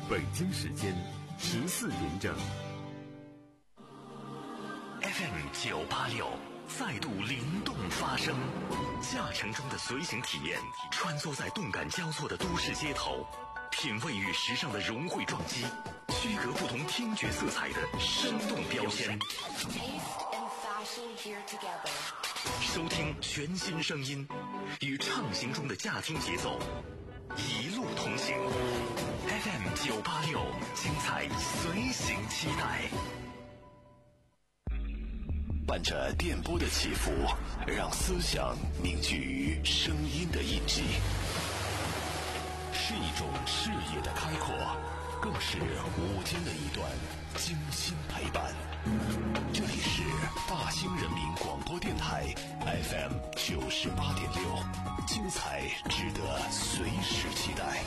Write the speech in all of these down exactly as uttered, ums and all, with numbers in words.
北京时间十四点整。 F M 九八六再度灵动发声，驾乘中的随行体验，穿梭在动感交错的都市街头，品味与时尚的融汇撞击，区隔不同听觉色彩的生动标签。收听全新声音，与畅行中的驾听节奏，一路同行。F M 九八六，精彩随行期待。伴着电波的起伏，让思想凝聚于声音的印记，是一种视野的开阔，更是午间的一段精心陪伴。这里是大兴人民广播电台 F M 九十八点六，精彩值得随时期待。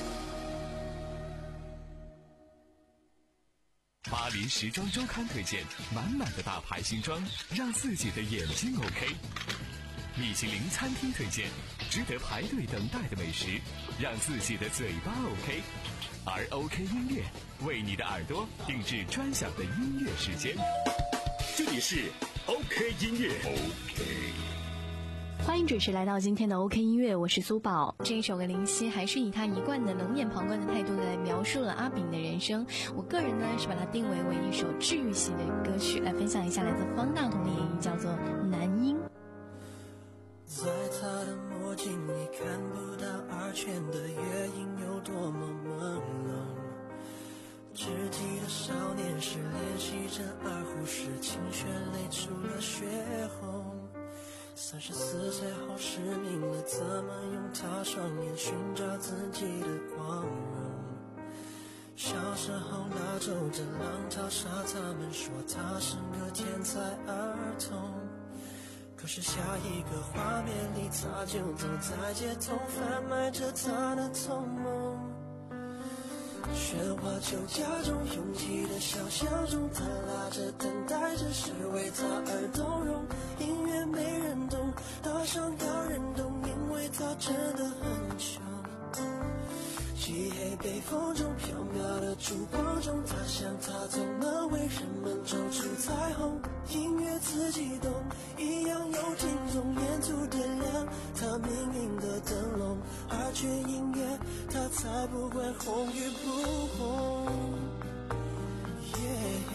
巴黎时装周刊推荐满满的大牌新装，让自己的眼睛 OK。米其林餐厅推荐值得排队等待的美食，让自己的嘴巴 OK。而 OK 音乐为你的耳朵定制专享的音乐时间。 这里是 OK 音乐 OK。 欢迎准时来到今天的 OK 音乐，我是苏宝。这一首歌林夕还是以他一贯的冷眼旁观的态度来描述了阿炳的人生，我个人呢是把它定位为一首治愈系的歌曲，来分享一下来自方大同的演绎，叫做男音。 在他的墨镜里看不到二泉的月影有多么朦胧，只记得少年时练习着二胡时，琴弦累出了血红。三十四岁后失明了，怎么用他双眼寻找自己的光荣？小时候拉奏着浪淘沙，他们说他是个天才儿童。可是下一个画面里，他就走在街头，贩卖着他的童梦。喧哗酒家中，拥挤的小巷中，他拉着等待着，是为他而动容。音乐没人懂，大伤要人懂，因为他真的很穷。漆黑北风中，飘渺的烛光中，他想他总能为人们奏出彩虹。音乐自己懂，一样有听众，沿途点亮他命运的灯笼。而却音乐，他才不管红与不红。yeah,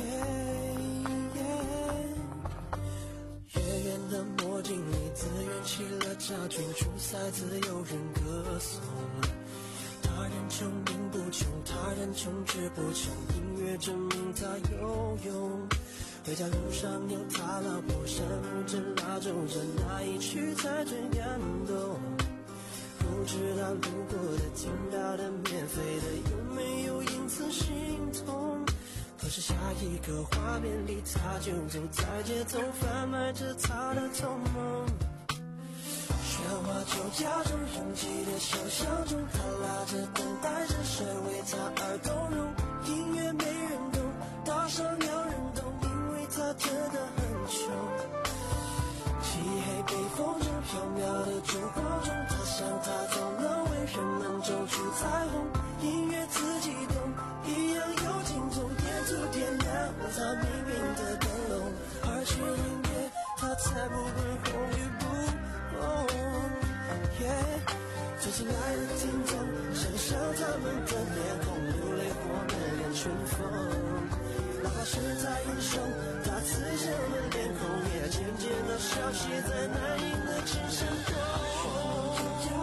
yeah, 远远的墨镜里，自圆起了家军，出塞自有人歌颂。他人穷命不穷，他人穷志不穷，音乐证明他有用。回家路上有他老婆闪舞着拉奏着，那一曲才最感动。不知道路过的听到的免费的有没有因此心痛。可是下一个画面里，他就走在街头，贩卖着他的童梦。喧哗酒家中，拥挤的小巷中，他拉着等待着，谁为他而动容？音乐没人懂，大伤要人懂，因为他真的很穷。漆黑北风中，飘渺的烛光中，他想他总能为人们奏出彩虹。音乐自己懂，一样有听众，沿途点亮了他命运的灯笼。而且音乐，他才不会红与不红。Yeah, 最亲爱的听众，想象他们的脸孔，流泪或满脸春风。哪怕是在英雄，他慈祥的脸孔也渐渐地消息在难隐的只剩空。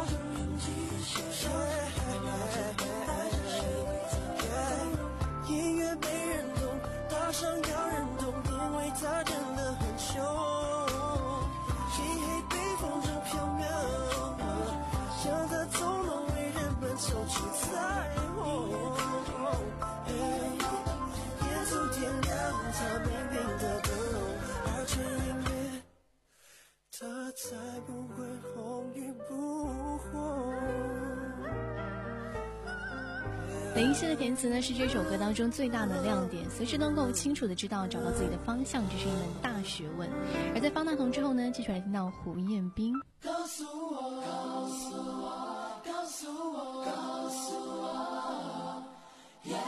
音乐没人懂，大伤要人懂，因为他真的很穷。漆黑北风中飘渺，像他总能为人们奏出彩虹。沿途点亮他命运的灯笼，而且音乐，他才不会红与不红。 林夕的填词呢是这首歌当中最大的亮点，随时能够清楚的知道找到自己的方向，这是一门大学问。而在方大同之后呢，继续来听到胡彦斌。 告诉我，告诉我，告诉我，告诉我，yeah。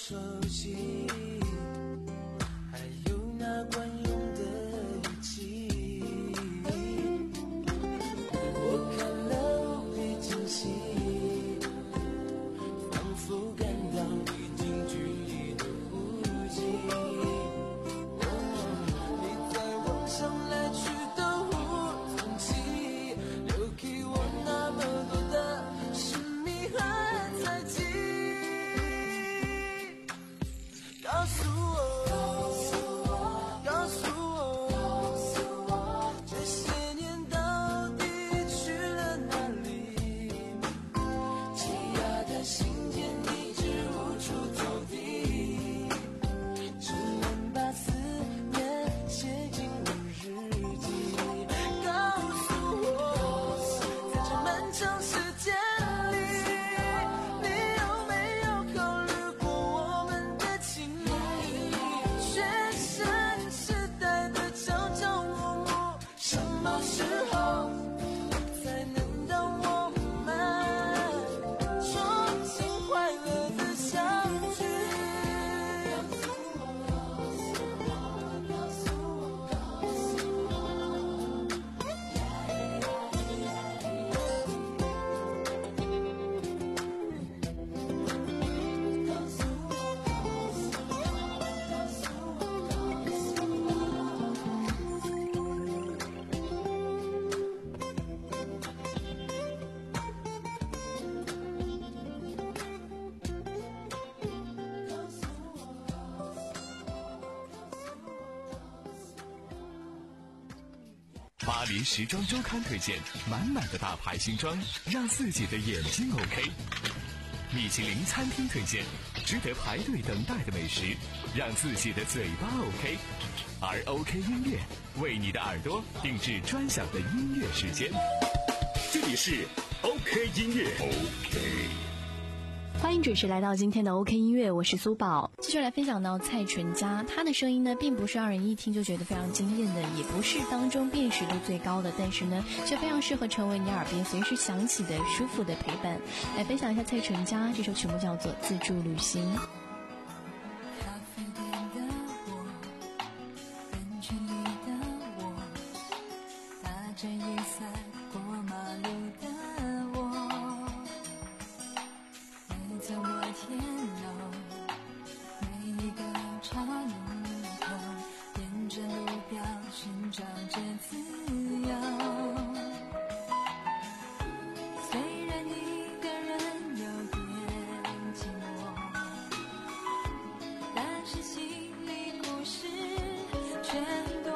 熟悉，还有那惯用的语气，我看了无比惊喜，仿佛感到已经距离的无际，你在往上来去都无踪迹，留给我那么多的神秘和猜忌。告诉我，告诉我，这些年到底去了哪里？积压的心间一直无处投递，只能把思念写进我日记。告诉我，在这漫长时间里，你有没有考虑过我们的情谊？学生时代的朝朝暮暮，什么时候才能让我们重新快乐的相聚？告诉我，告诉我，告诉我，告诉巴黎时装周刊推荐满满的大牌新装，让自己的眼睛 OK。米其林餐厅推荐值得排队等待的美食，让自己的嘴巴 OK。而 OK 音乐为你的耳朵定制专享的音乐时间。 这里是 OK 音乐 OK。 欢迎准时来到今天的 OK 音乐，我是苏宝。继续来分享到蔡淳佳，她的声音呢，并不是让人一听就觉得非常惊艳的，也不是当中辨识度最高的，但是呢，却非常适合成为你耳边随时响起的舒服的陪伴。来分享一下蔡淳佳这首曲目叫做《自助旅行》。 咖啡店的我，人群里的我，打着雨伞过马路的我，每走过天楼，每一个岔路口，沿着路标寻找着自由。虽然一个人有点寂寞，但是心里故事全多。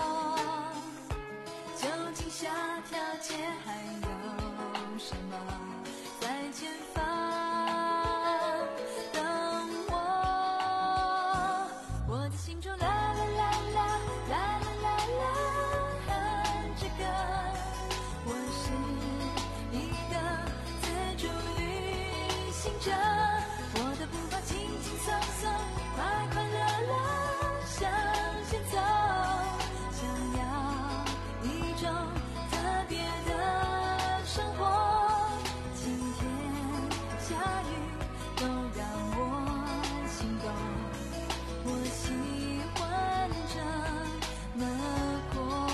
究竟下条街还有什么在前方等我？我的心中啦啦啦啦啦啦啦啦，这个我是一个自助旅行者，我的步伐轻轻松松，快快乐乐向前走，想要一种特别的生活。晴天下雨都让我心动，我喜欢这么过。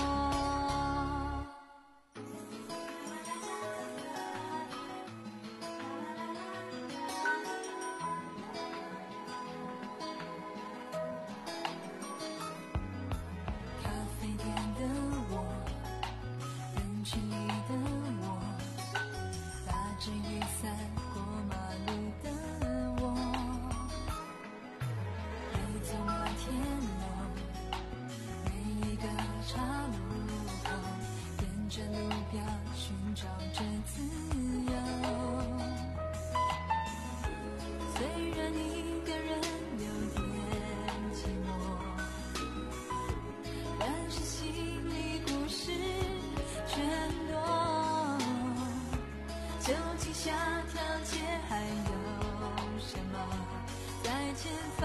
咖啡店的我，人群里的我，打着雨伞过马路的我，每走过天楼，每一个岔路口，沿着路标寻找着自由。虽然一个人有点寂寞，但是心里故事全多。究竟下条街还有什么在前方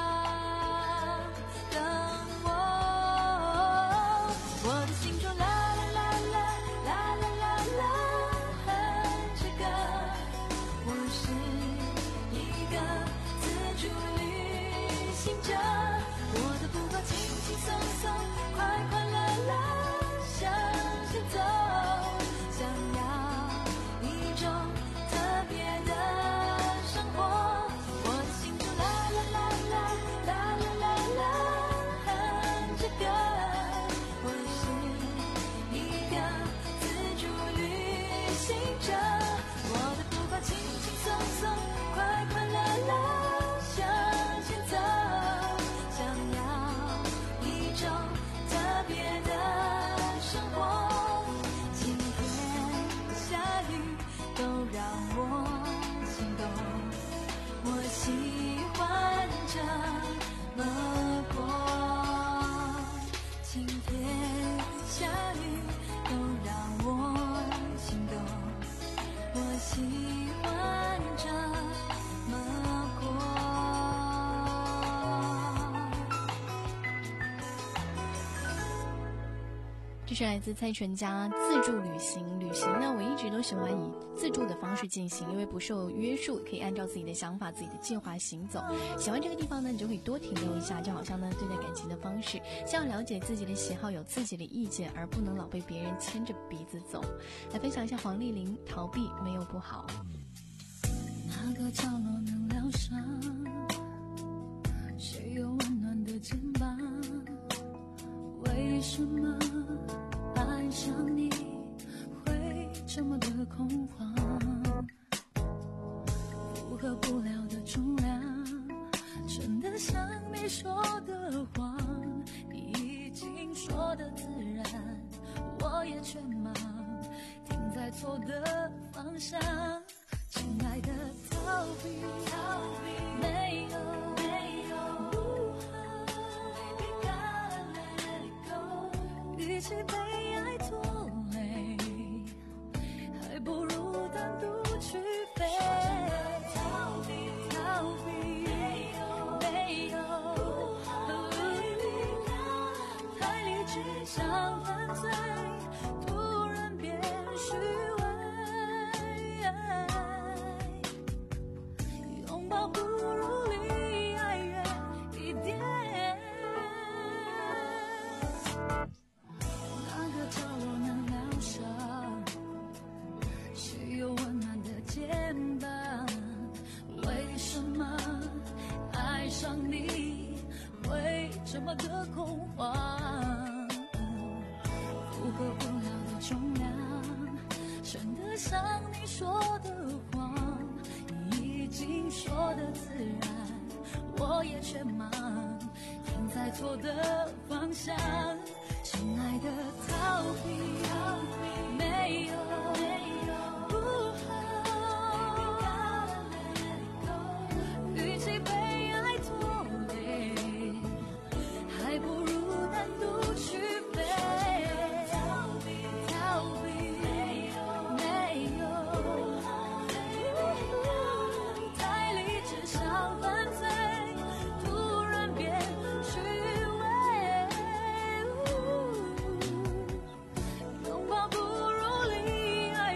等我？我的心中啦啦啦啦啦啦啦啦，这个我是一个自助旅行者，我的步伐轻轻松松，快快乐乐向前走，想要一种特别的生活，我的心中啦啦啦啦啦啦啦啦哼着歌，我是一个自助旅行者，我的步伐轻轻松松，快快乐乐向前走，想要一种特别的生活，晴天下雨都让我心动，我喜欢这么过，晴天下雨都让我心动，我喜欢这么过。 这是来自蔡淳佳自助旅行。旅行呢，我一直都喜欢以自助的方式进行，因为不受约束，可以按照自己的想法、自己的计划行走。喜欢这个地方呢，你就可以多停留一下，就好像呢对待感情的方式，像了解自己的喜好，有自己的意见，而不能老被别人牵着鼻子走。来分享一下黄丽玲，逃避没有不好。 哪个角落能疗伤？谁有温暖的肩膀？为什么爱上你会这么的恐慌？负荷不了的重量，真的像你说的谎，你已经说的自然，我也全忙，停在错的方向。亲爱的，逃避，逃避，没有，没有不好。Baby gotta let it go， 与其被爱拖累，还不如单独去飞。逃避，逃避，没有，没有不好。Baby，太理智像犯罪，突然变虚伪。拥抱不如离爱远一点，哪个角落能疗伤？谁有温暖的肩膀？为什么爱上你会这么的恐慌？负荷不了的重量，真的像你说的谎，已经说的自然，我也全忙，停在错的方向。亲爱的，逃避，逃避，没有，没有不好。与其被爱拖累，还不如单独去飞。逃避，逃避，没有，没有。太理智像犯罪，突然变虚伪。拥抱不如离爱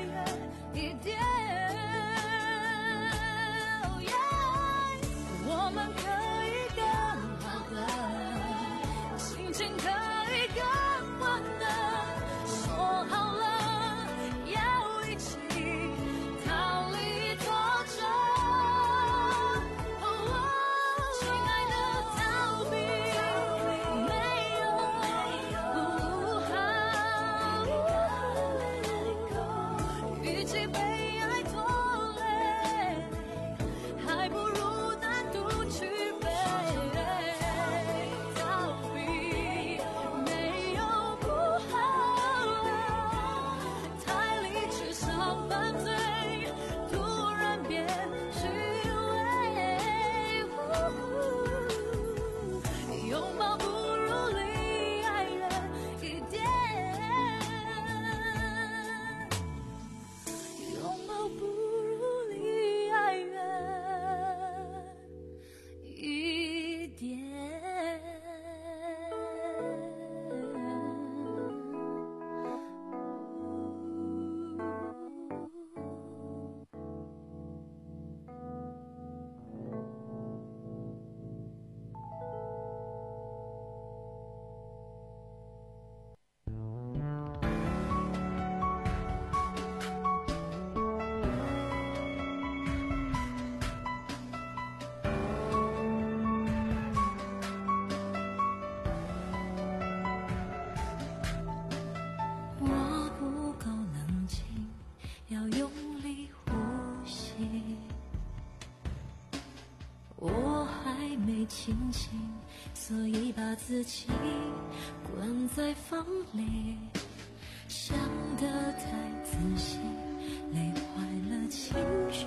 太清醒，所以把自己关在房里，想得太仔细，累坏了情绪。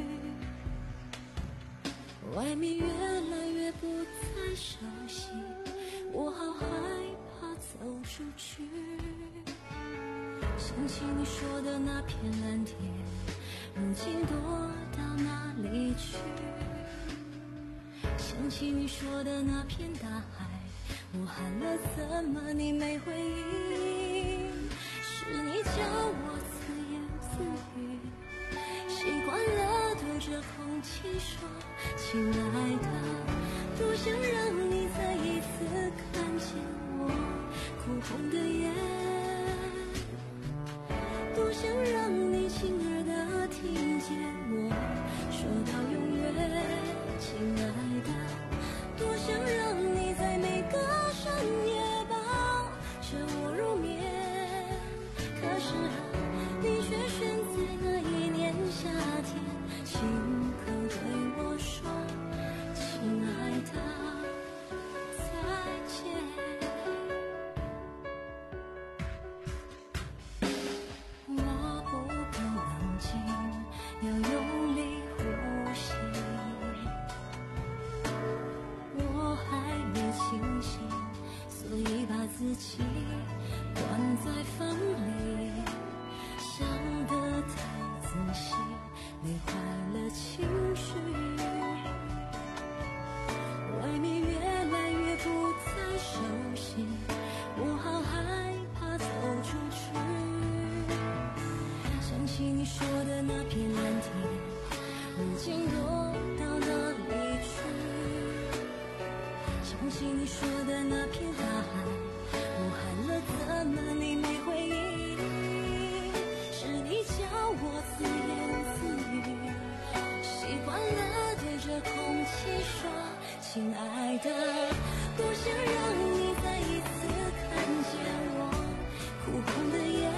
外面越来越不再熟悉，我好害怕走出去。想起你说的那片蓝天，如今躲到哪里去？想起你说的那片大海，我喊了怎么你没回应？是你叫我自言自语，习惯了对着空气说亲爱的，多想让你再一次看见我哭红的眼，多想让你亲耳的听见我说到永远，亲爱的，多想让你在每个深夜抱着我入眠，可是啊，你却选在那一年夏天，亲口对我说亲爱的再见。我不够冷静，要用力呼吸，我还没清醒，所以把自己关在房里，想得太仔细，累坏了情绪。外面越来越不再熟悉，我好害怕走出去。想起你说的那片蓝天，如今躲到哪里去？想起你说的那片大海，我喊了怎么你没回应？是你叫我自言自语，习惯了对着空气说亲爱的，多想让你再一次看见我哭红的眼，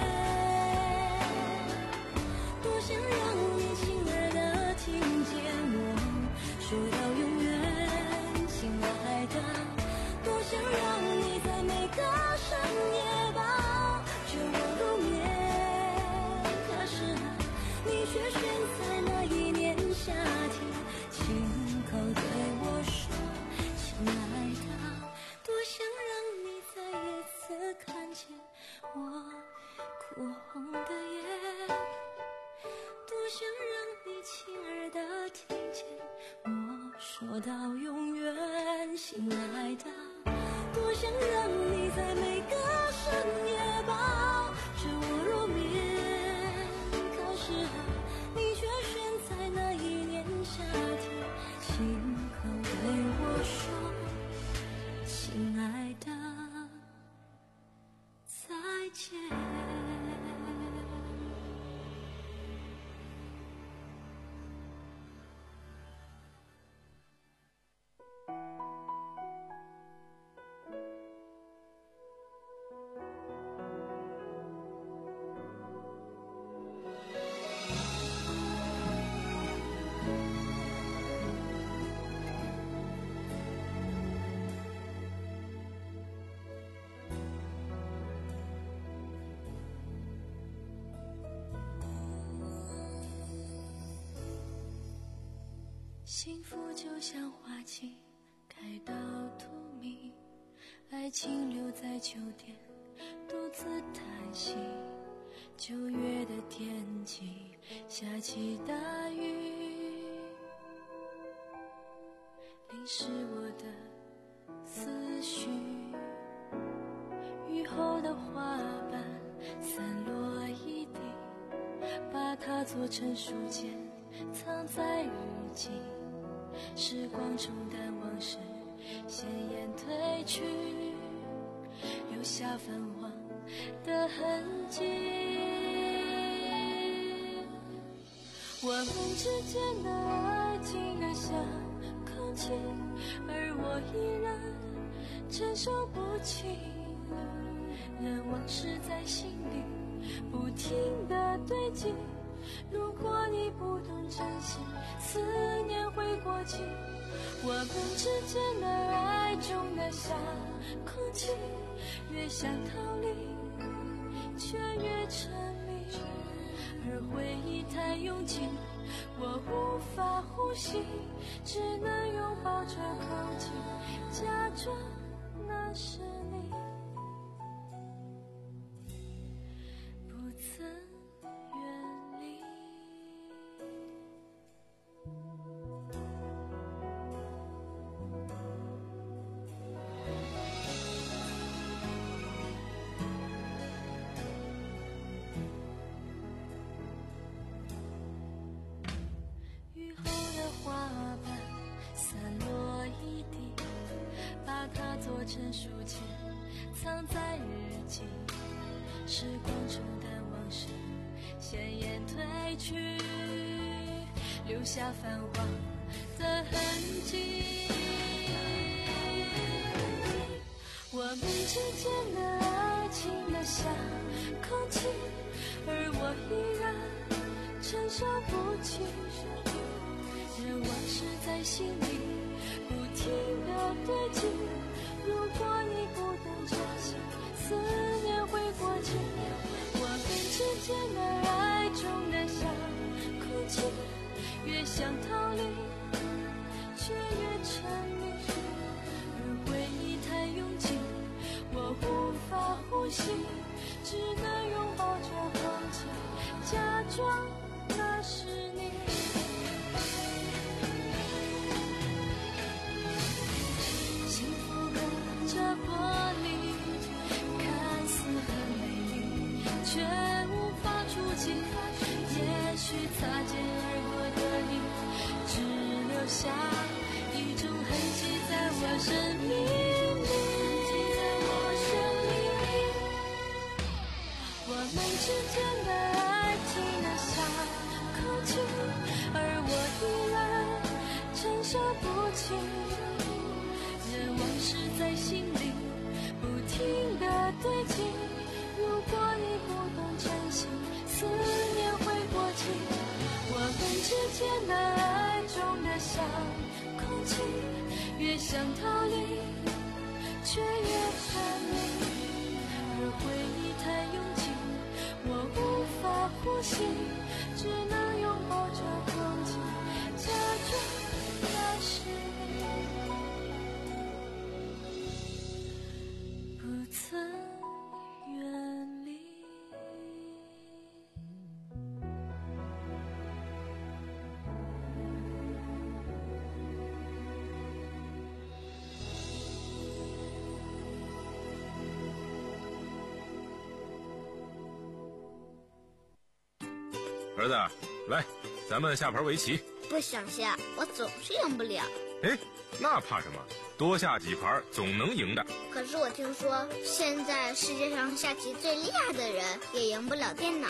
多想让你亲耳的听见我说到永远，亲爱的，多想让你在每个深夜抱着我入眠，可是啊，你却选在那一年夏天，亲口对我说亲爱的，多想让你再一次看见我哭红的眼，多想让你亲耳的听见我说到永远，亲爱的，多想让你在每个深夜抱着我入眠，可是啊，你却选在那一年夏天，亲口对我说亲爱的再见。幸福就像花季，开到荼蘼，爱情留在秋天，独自叹息。九月的天气，下起大雨，淋湿我的思绪。雨后的花瓣散落一地，把它做成书签，藏在日记。时光冲淡往事，鲜艳褪去，留下泛黄的痕迹。我们之间的爱竟然像空气，而我依然承受不起。任往事在心里不停地堆积，如果你不懂珍惜，思念会过期， 我们之间的爱重得像空气，越想逃离却越沉迷，而回忆太拥挤，我无法呼吸，只能拥抱着空气，假装那是你，不曾远离。雨后的花瓣散落一地，把它做成书签，藏在日记。时光中的往事鲜艳褪去，留下泛黄的痕迹。我们之间的爱情的像空气，而我依然承受不起。任往事在心里不停地堆积，如果你不能珍惜，思念会过期。我们之间的爱重得像空气，越想逃离却越沉迷，而回忆太拥挤，我无法呼吸，只能拥抱着空气，假装那是你。幸福隔着玻璃，看似很美丽，却无法触及。也许擦肩而过的你，只留下一种痕迹在我生命里。我们之间的爱情的像空气，而我依然承受不起。任往事在心里不停地堆积，如果你不懂珍惜，思念会过期。我们之间的爱重得像空气，越想逃离却越沉迷，而回忆太拥挤，我无法呼吸，只能拥抱着空气，假装那是你，不曾远离。 儿子，来，咱们下盘围棋。 不想下，我总是赢不了。 哎，那怕什么？多下几盘总能赢的。 可是我听说，现在世界上下棋最厉害的人也赢不了电脑。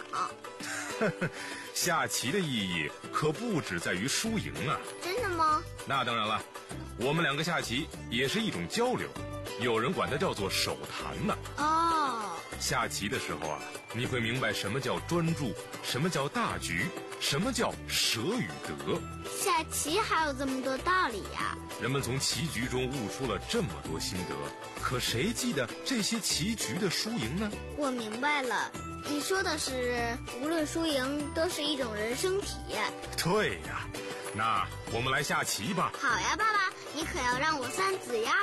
下棋的意义可不只在于输赢啊。 真的吗？ 那当然了，我们两个下棋也是一种交流，有人管它叫做手谈呢。 哦， 下棋的时候啊，你会明白什么叫专注，什么叫大局，什么叫舍与得。 下棋还有这么多道理呀！ 人们从棋局中悟出了这么多心得，可谁记得这些棋局的输赢呢？ 我明白了，你说的是无论输赢都是一种人生体验。 对呀，那我们来下棋吧。 好呀，爸爸，你可要让我三子呀。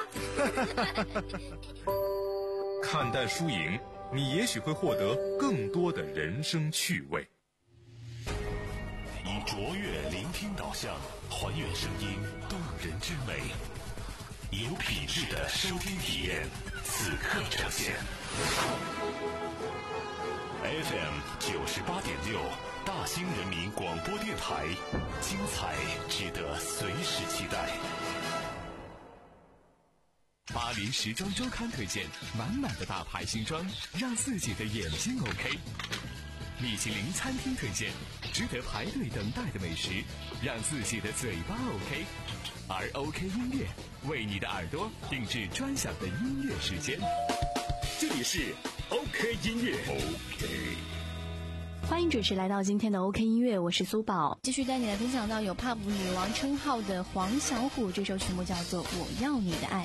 看淡输赢，你也许会获得更多的人生趣味。 以卓越聆听导向，还原声音动人之美，有品质的收听体验，此刻呈现。F M 九十八点六，大兴人民广播电台，精彩值得随时期待。 巴黎时装周刊推荐满满的大牌新装，让自己的眼睛 OK。米其林餐厅推荐值得排队等待的美食，让自己的嘴巴 OK。而 OK 音乐为你的耳朵定制专享的音乐时间。这里是 OK 音乐。OK。 欢迎准时来到今天的 OK 音乐，我是苏宝，继续带你来分享到有 Pop 女王称号的黄小琥，这首曲目叫做《我要你的爱》。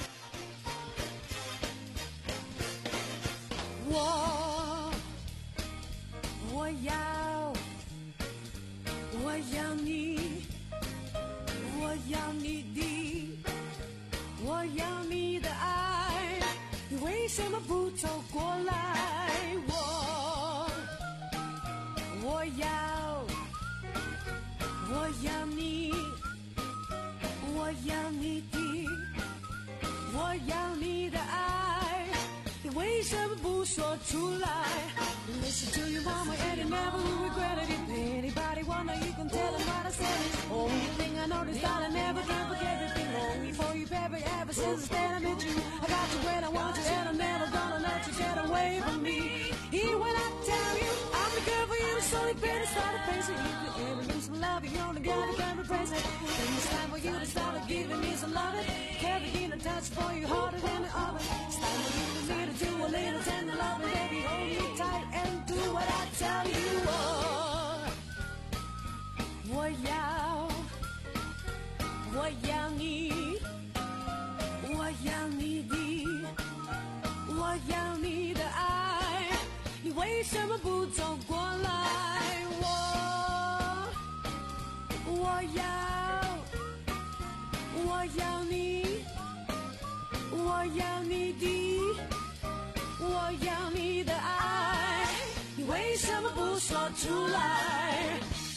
我我要我要你，我要你的，我要你的爱，你为什么不走过来？我我要我要你，我要你的，我要你的爱，你为什么不说出来？ Listen to your mama and you never will regret it. If anybody wonder, you can tell them what I said. Only thing I know is that I never can forget the thing. Only for you, baby, ever since the day I met you. I got you when I want you, and I'm never gonna let you get away from me. Even when I tell you I'm the girl for you, it's only better start to face it. If you ever lose some love, you only gotta come to praise it. Then it's time for you to start giving me some loving. Carrying a touch for you harder than the oven. It's time for you to need to do a little tender loving, baby. Hold me tight and do what I tell you. Oh, 我要，我要你，我要你的，我要你的爱，你为什么不走过来？我，我要，我要你，我要你的，我要你的爱，你为什么不说出来？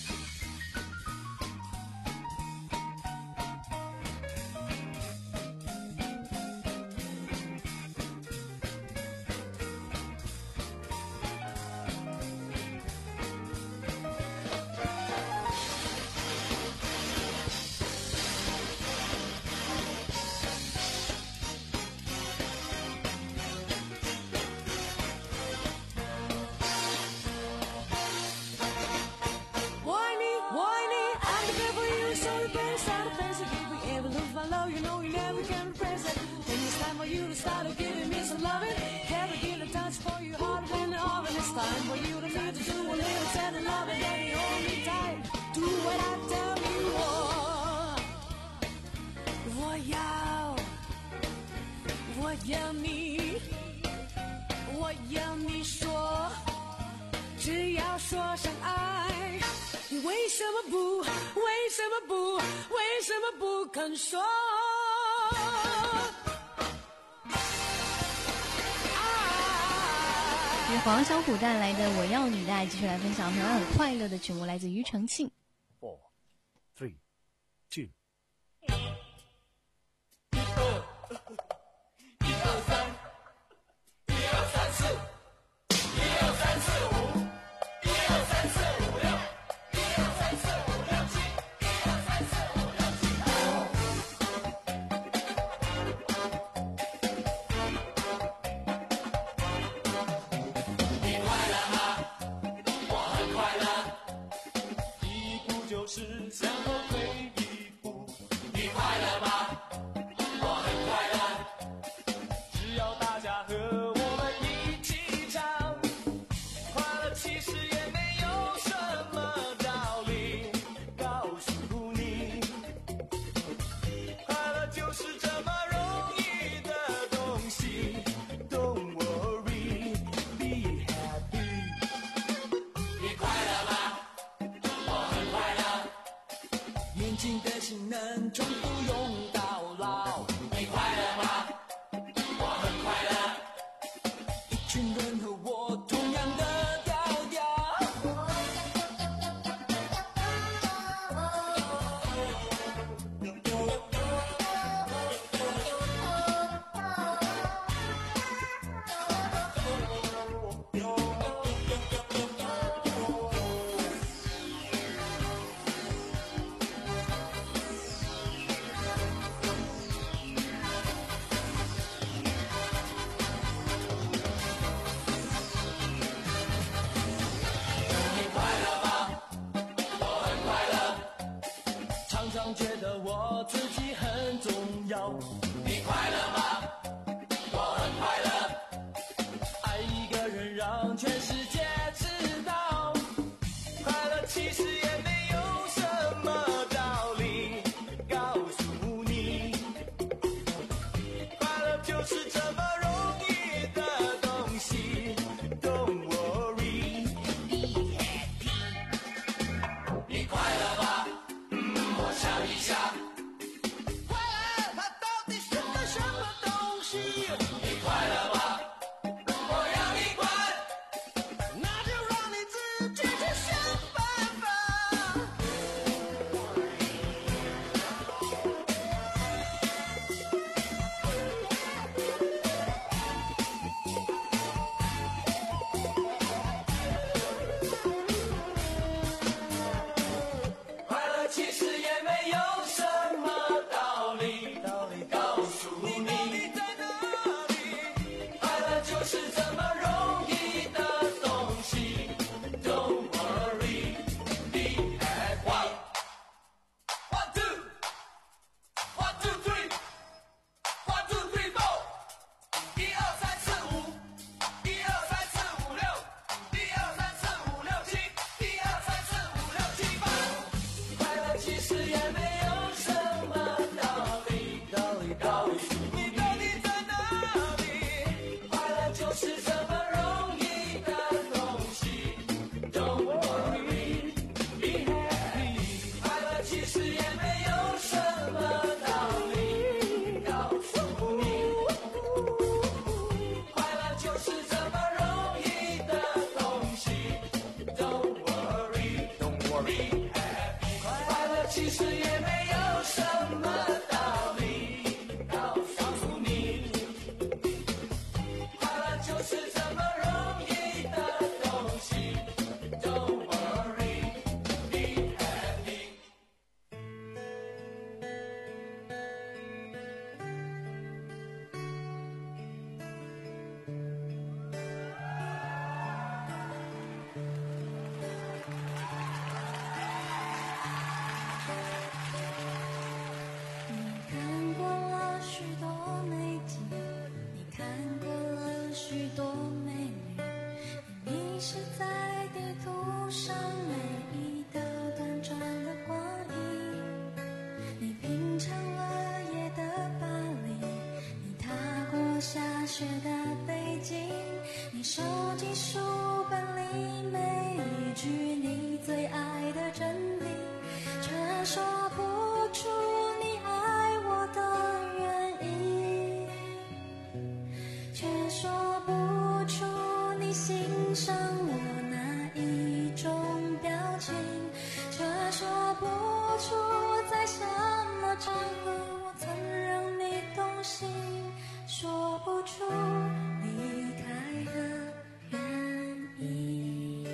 我要你，我要你说，只要说声爱，你为什么不，为什么不，为什么不肯说？ 与黄小琥带来的《我要你的爱》，继续来分享同样很快乐的曲目，来自庾澄庆。 Four, three, two。 全世界知道学的背景，你手机书本里每一句你最爱的真理，却说不出你爱我的原因，却说不出你欣赏我哪一种表情，却说不出在什么场合我曾让你动心，说不出离开的原因。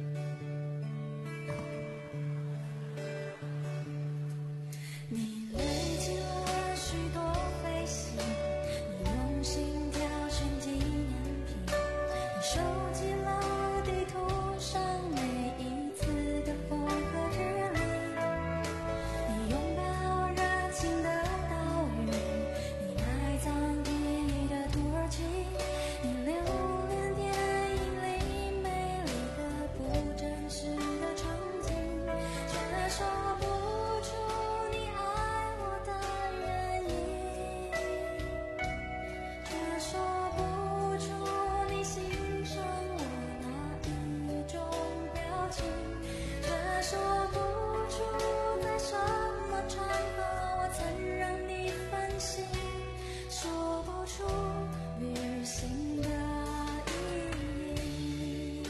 你累积了许多飞行，你用心挑选纪念品，你收集了地图上每一次的风和日丽，你拥抱热情的岛屿，你埋葬记忆的土耳其，你留恋电影里美丽的不真实的场景，却说不出你爱我的原因，却说不出你欣赏我哪一种表情，却说不出在什么场合我曾让你分心，说不出旅行的意义。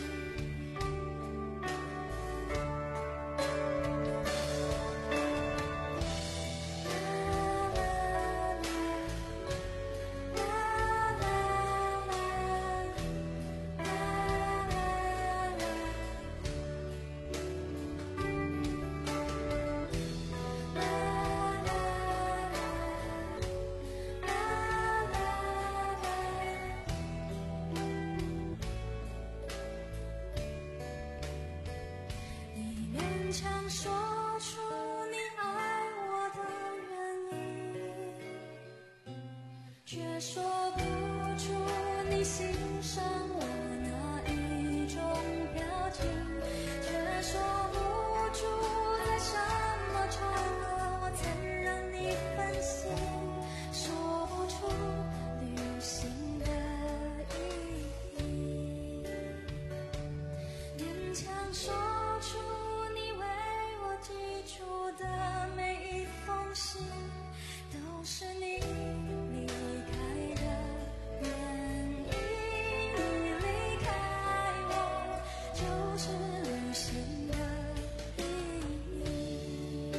你勉强说出你爱我的原因，却说不出你欣赏我哪一种表情，却说不出在什么场合我曾让你分心，说不出旅行的意义，勉强说出你为我寄出的每一封信，都是你离开的原因，你离开我就是旅行的意义。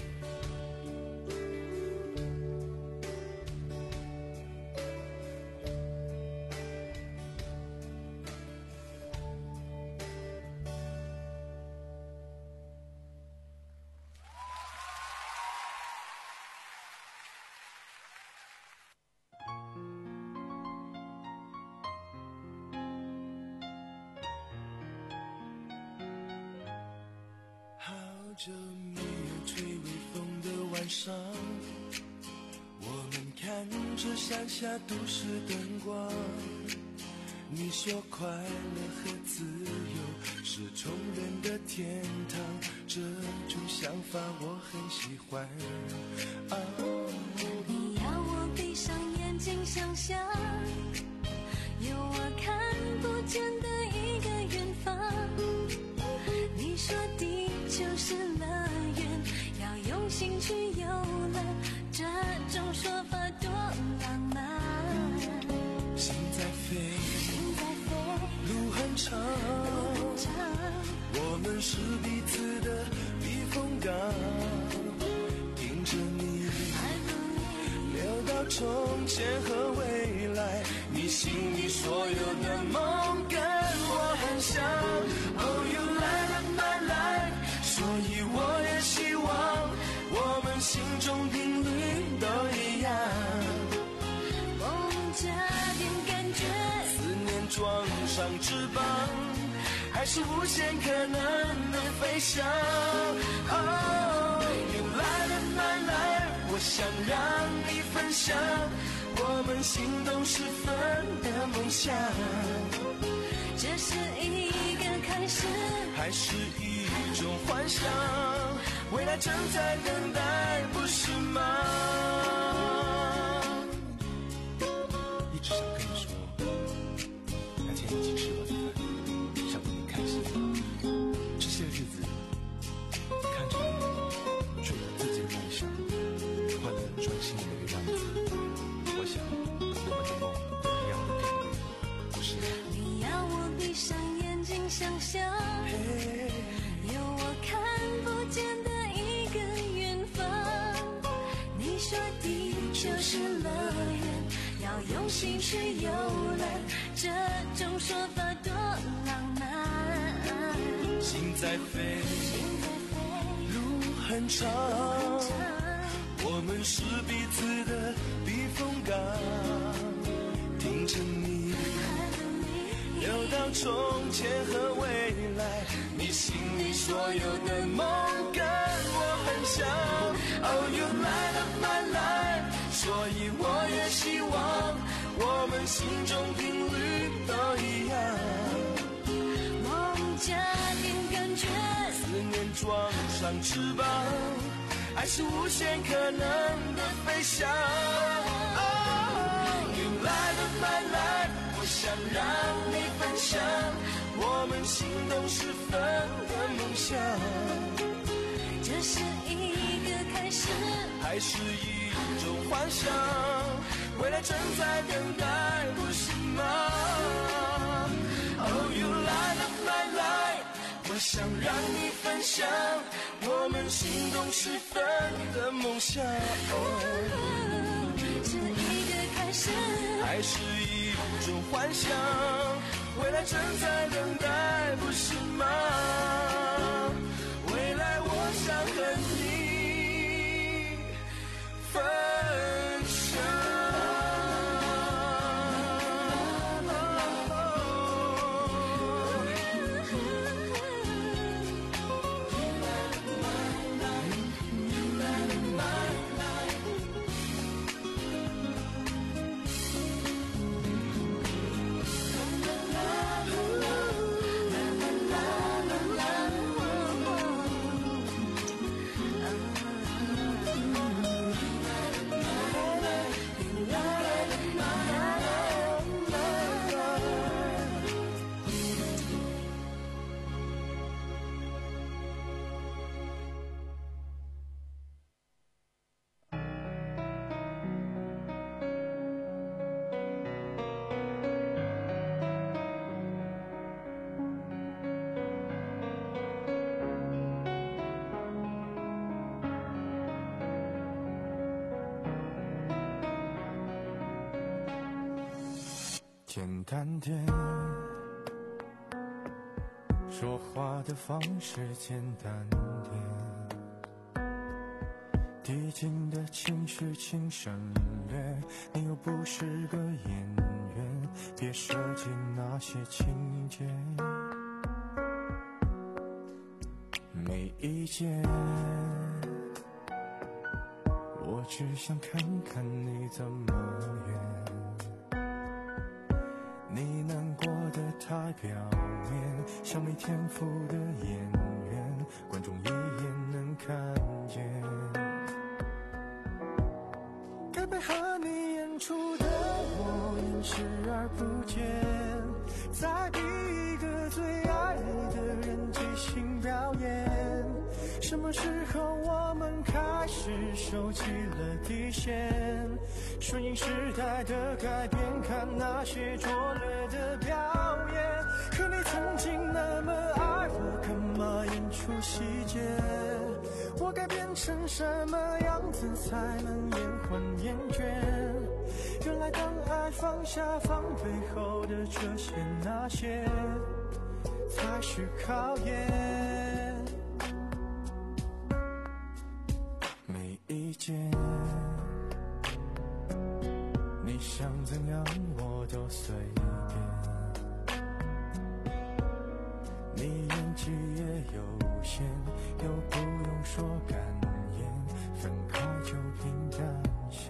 好久没有吹微风的晚上，我们看着山下都市灯光。你说快乐和自由是穷人的天堂，这种想法我很喜欢。啊， 你要我闭上眼睛想象，有我看不见的一个远方。你说地球是乐园，要用心去游乐，这种说法多浪漫。 心在飞， 心在飞， 路很长， 路很长， 我们是彼此的避风港，听着你聊到从前和未来，你心里所有的梦跟我很像。Oh, you light up my life， 所以我也希望我们心中频率都一样。 梦加点感觉， 思念装上翅膀，还是无限可能的飞翔。Oh, you light up my life， 我想让你分享我们心动时分的梦想。 这是一个开始， 还是一种幻想，未来正在等待，不是吗？一直想跟你说我想我们的梦一样的定律，不是吗？ 你要我闭上眼睛想象，有我看不见的一个远方。你说地球是乐园，要用心去游览，这种说法多浪漫。 心在飞，路很长，我们是彼此的避风港，听着你聊到从前和未来，你心里所有的梦跟我很像。Oh, you light up my life， 所以我也希望我们心中频率都一样。 梦加点感觉， 思念装上翅膀，爱是无限可能的飞翔。Oh, you light up my life， 我想让你分享我们心动时分的梦想。 这是一个开始， 还是一种幻想？未来正在等待，不是吗 ？Oh, you light up my life， 我想让你分享我们心动时分的梦想。 哦，是一个开始， 还是一种幻想？未来正在等待，不是吗？未来我想和你分享。 简单点，说话的方式简单点，递进的情绪请省略，你又不是个演员，别设计那些情节。没意见，我只想看看你怎么演。你难过的太表面，像没天赋的演员，观众一眼能看见。该配合你演出的我因视而不见，再逼一个最爱的人即兴表演。什么时候我们开始收起了底线？顺应时代的改变，看那些拙劣的表演。可你曾经那么爱我，干嘛演出细节？我该变成什么样子才能延缓厌倦？原来当爱放下防备后的这些那些，才是考验。没意见，你想怎样我都随便。你演技也有限，又不用说感言，分开就凭感谢。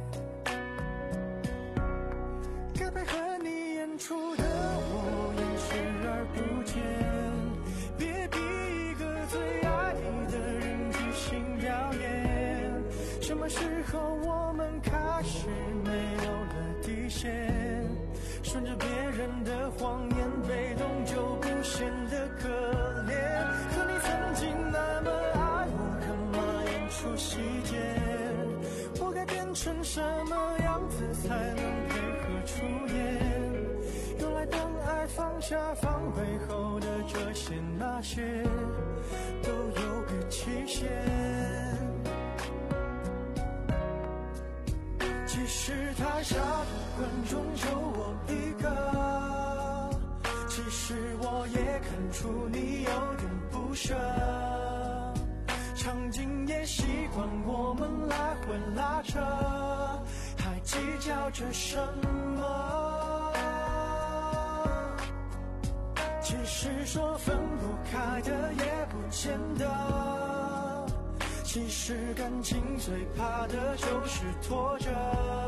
该配合你演出的我因视而不见，别逼一个最爱的人即兴表演。什么时候我们开始没有了底线？顺着别人的谎言，被动就不显得可怜。可你曾经那么爱我，干嘛演出细节？我该变成什么样子才能配合出演。原来当爱放下防备后的这些那些都有个期限。其实台下的观众就我一个，其实我也看出你有点不舍，场景也习惯我们来回拉扯，还计较着什么？其实说分不开的也不见得，其实感情最怕的就是拖着，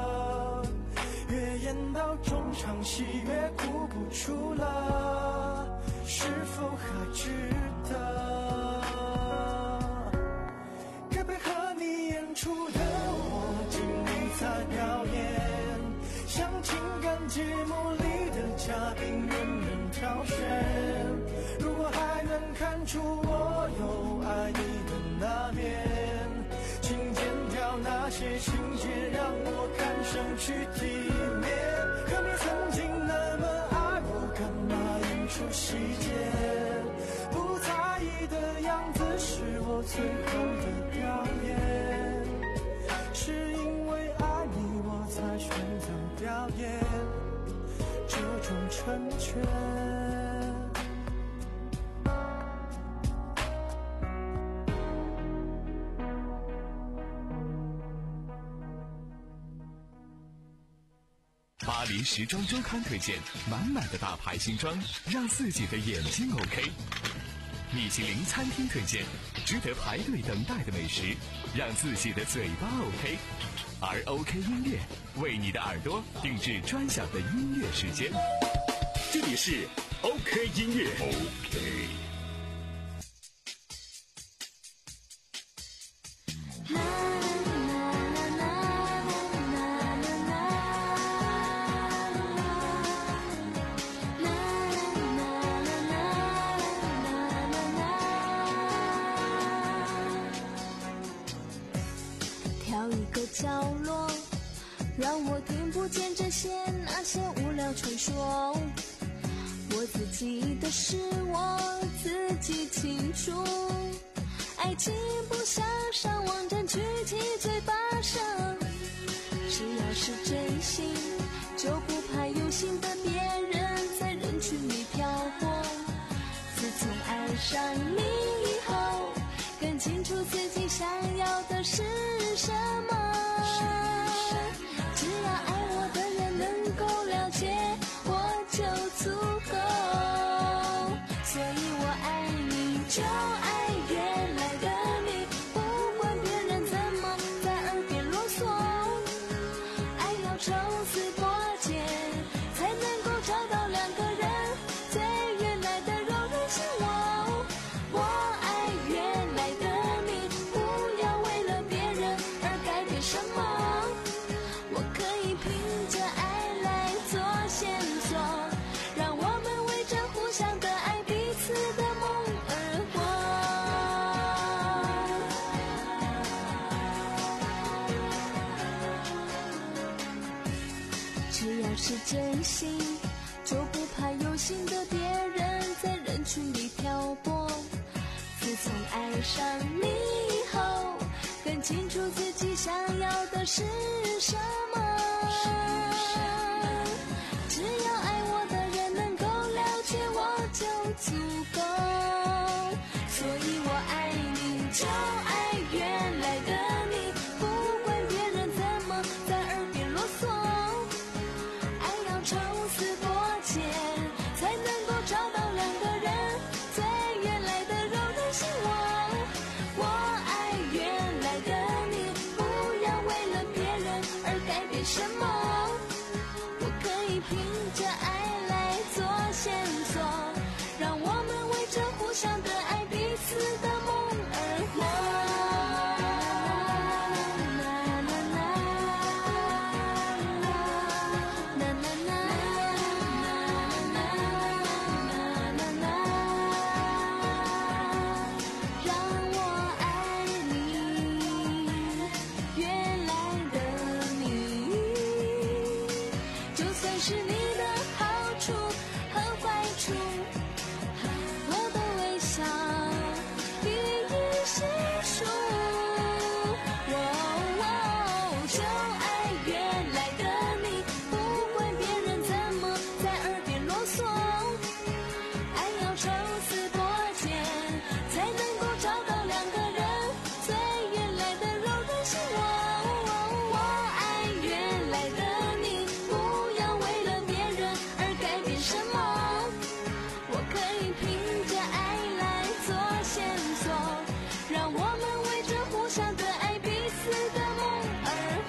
越演到中场戏越哭不出了，是否还值得？该配合你演出的我尽力在表演，像情感节目里的嘉宾任人挑选。如果还能看出我有爱你的那面，请剪掉那些情节，让我看上去体面。可你曾经那么爱我，干嘛演出细节？不在意的样子是我最后的表演，是因为爱你我才选择表演这种成全。 巴黎时装周刊推荐满满的大牌新装，让自己的眼睛 OK。米其林餐厅推荐值得排队等待的美食，让自己的嘴巴 OK。而 OK 音乐为你的耳朵定制专享的音乐时间。 这里是 OK 音乐 OK。 角落，让我听不见这些那些无聊传说。我自己的事我自己清楚，爱情不像上网站举起嘴巴上，只要是真心就不怕有心的别人在人群里漂泊。自从爱上你以后，更清楚自己想要的是什么。只要爱我的人能够了解我就足够，所以我爱你就爱原来的你，不管别人怎么在耳边啰嗦，爱要抽丝剥茧才能够找到两个人最原来的柔韧心窝。我爱原来的你，不要为了别人而改变什么，我可以凭着爱来做线索，让我们为着互相的爱彼此的梦而活。只要是真心就不怕有心的别人在人群里漂泊。自从爱上你以后，更清楚自己想要的是什么。只要爱我的人能够了解我就足够，所以我爱你就爱原来的你，不管别人怎么在耳边啰嗦，爱要抽丝剥茧才能够找到两个人最原来的柔韧心窝。我爱原来的你，不要为了别人而改变什么，我可以凭着爱来做线索，让我们为着互相的爱彼此的梦而活。让我爱你原来的你。 是你的好处和坏处，我都微笑一一细数。就爱原来的你，不管别人怎么在耳边啰嗦，爱要抽丝剥茧，才能够找到两个人最原来的柔软心。我爱原来的你，不要为了别人而改变什么，我可以凭着爱来做线索，让我们为着互相的爱彼此的梦而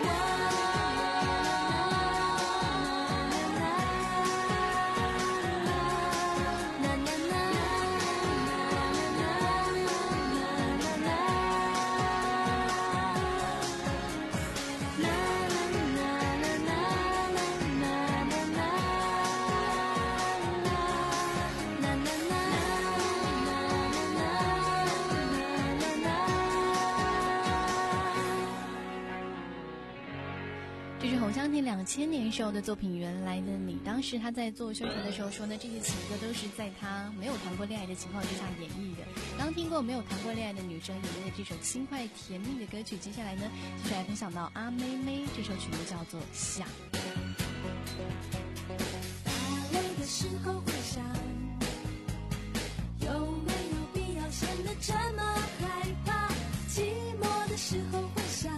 这是侯湘婷两千年时候的作品《原来的你》。当时他在做宣传的时候说呢，这些情歌都是在他没有谈过恋爱的情况之下演绎的。刚听过没有谈过恋爱的女生演绎的这首轻快甜蜜的歌曲，接下来呢，继续来分享到阿妹妹，这首曲目叫做《想》。 打累的时候会想，有没有必要显得这么害怕？寂寞的时候会想，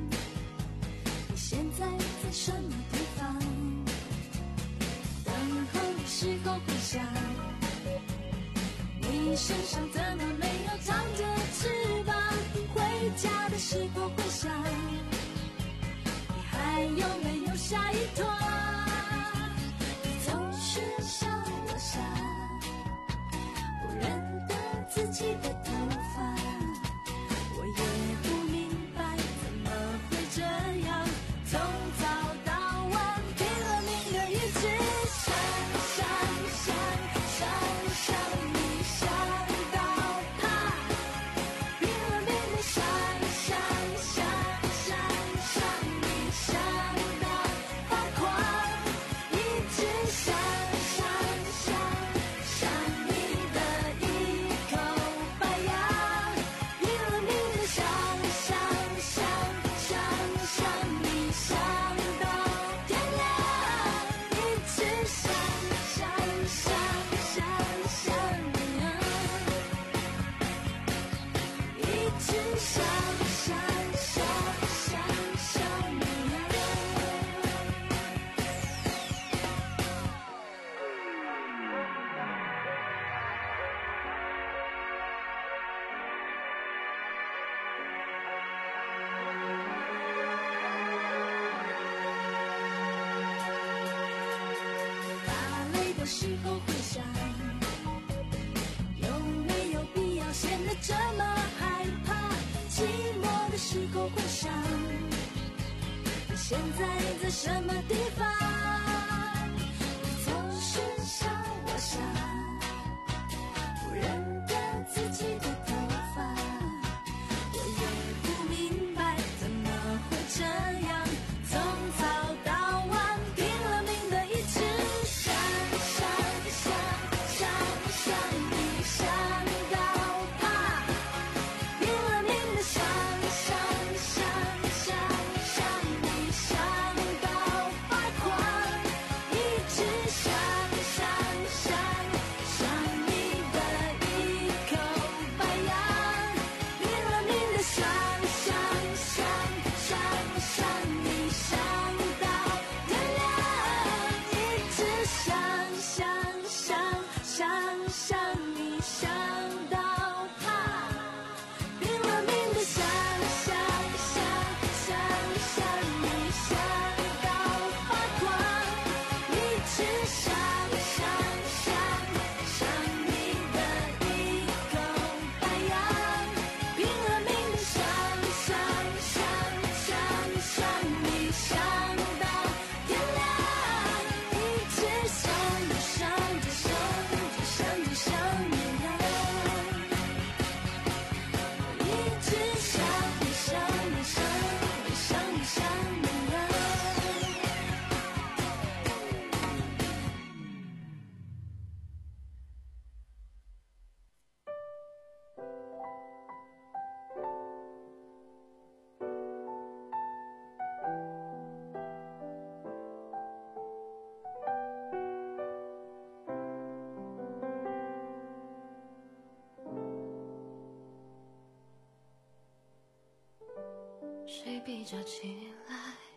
现在在什么地方？等候的时候会想，你身上怎么没有长着翅膀？回家的时候会想，你还有没有下一趟？你总是想我想，不认得自己的头发，我也不明白怎么会这样，从早到晚拼了命的一直想想想想想你，想到他，拼了命的想想想想想你，想到发狂，一直想想想想你的一口白牙，拼了命的想想想想想你，想到天亮，一直想想想想想你啊，一直想想想想想你啊。打累的时候会想，有没有必要显得这么害怕？寂寞的时候会想，你现在在什么地方？你总是想我想，不认得自己的头发，我也不明白怎么会这样，从早到晚拼了命的一直想想想想想你，想到他，拼了命的想想想想想你，想到发狂。 谁比较起来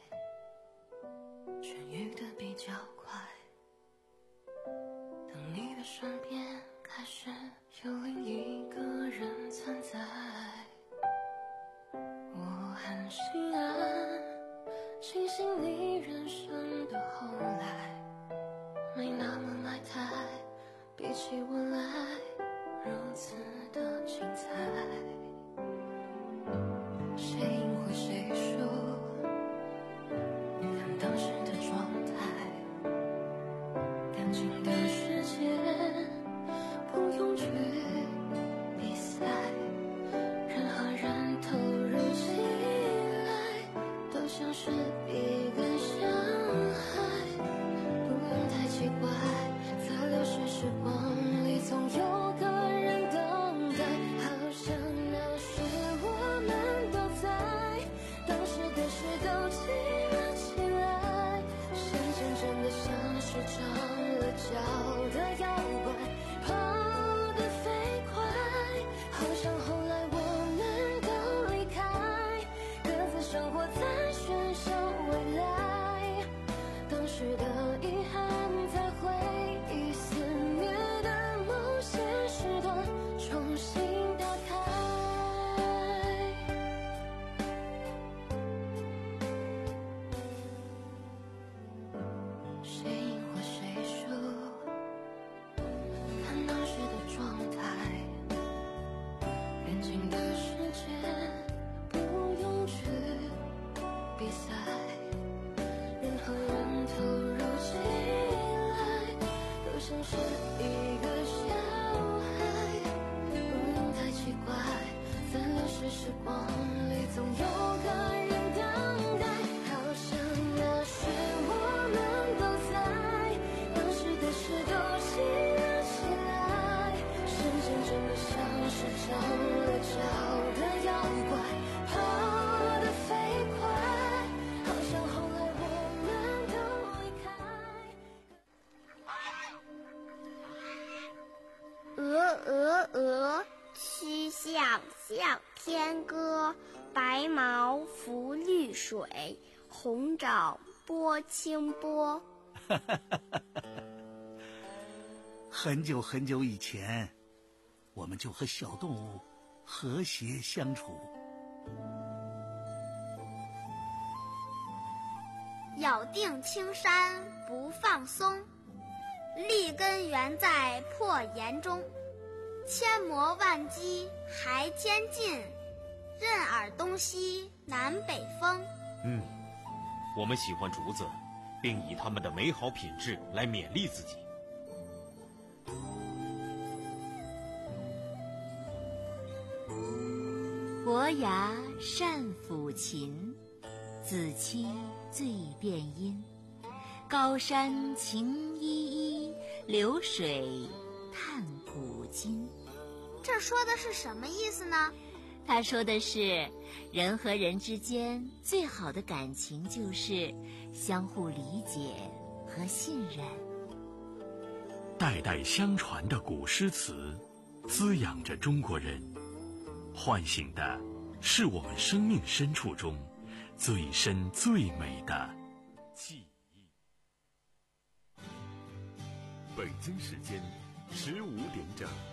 痊愈的比较快？当你的身边开始有另一个人存在，我很心安，庆幸你人生的后来没那么埋汰，比起我来如此的精彩。谁赢或谁输，看当时的状态，感情的世界不用去比赛，任何人投入起来都像是一个小孩，不用太奇怪，在流逝时光里总有个人等待，好像那时我们都在，当时的事都记了起来，时间真的像是长了脚的妖怪，跑得飞快，好像后来我们都离开，各自生活在喧嚣未来，当时的遗憾在回忆肆虐的某些时段重新打开。谁赢或谁输，看当时的状态，人情的世界不用去比赛，任何人投入起来都像是一个小孩，不用太奇怪，在流逝时光里总有个人等待，好像那时我们都在，当时的事都记了起来，时间真的像是长了脚的妖怪，跑得飞快，好像后来我们都离开。 鹅鹅鹅，曲项向天歌，白毛浮绿水，红爪拨清波。 很久很久以前，我们就和小动物和谐相处。 咬定青山不放松，立根原在破岩中，千磨万击还坚劲，任尔东西南北风。 嗯，我们喜欢竹子，并以它们的美好品质来勉励自己。 伯牙善抚琴，子期最辨音。高山晴依依，流水叹古今。 这说的是什么意思呢？ 他说的是，人和人之间最好的感情就是相互理解和信任。 代代相传的古诗词，滋养着中国人，唤醒的是我们生命深处中最深最美的记忆。 北京时间十五点整。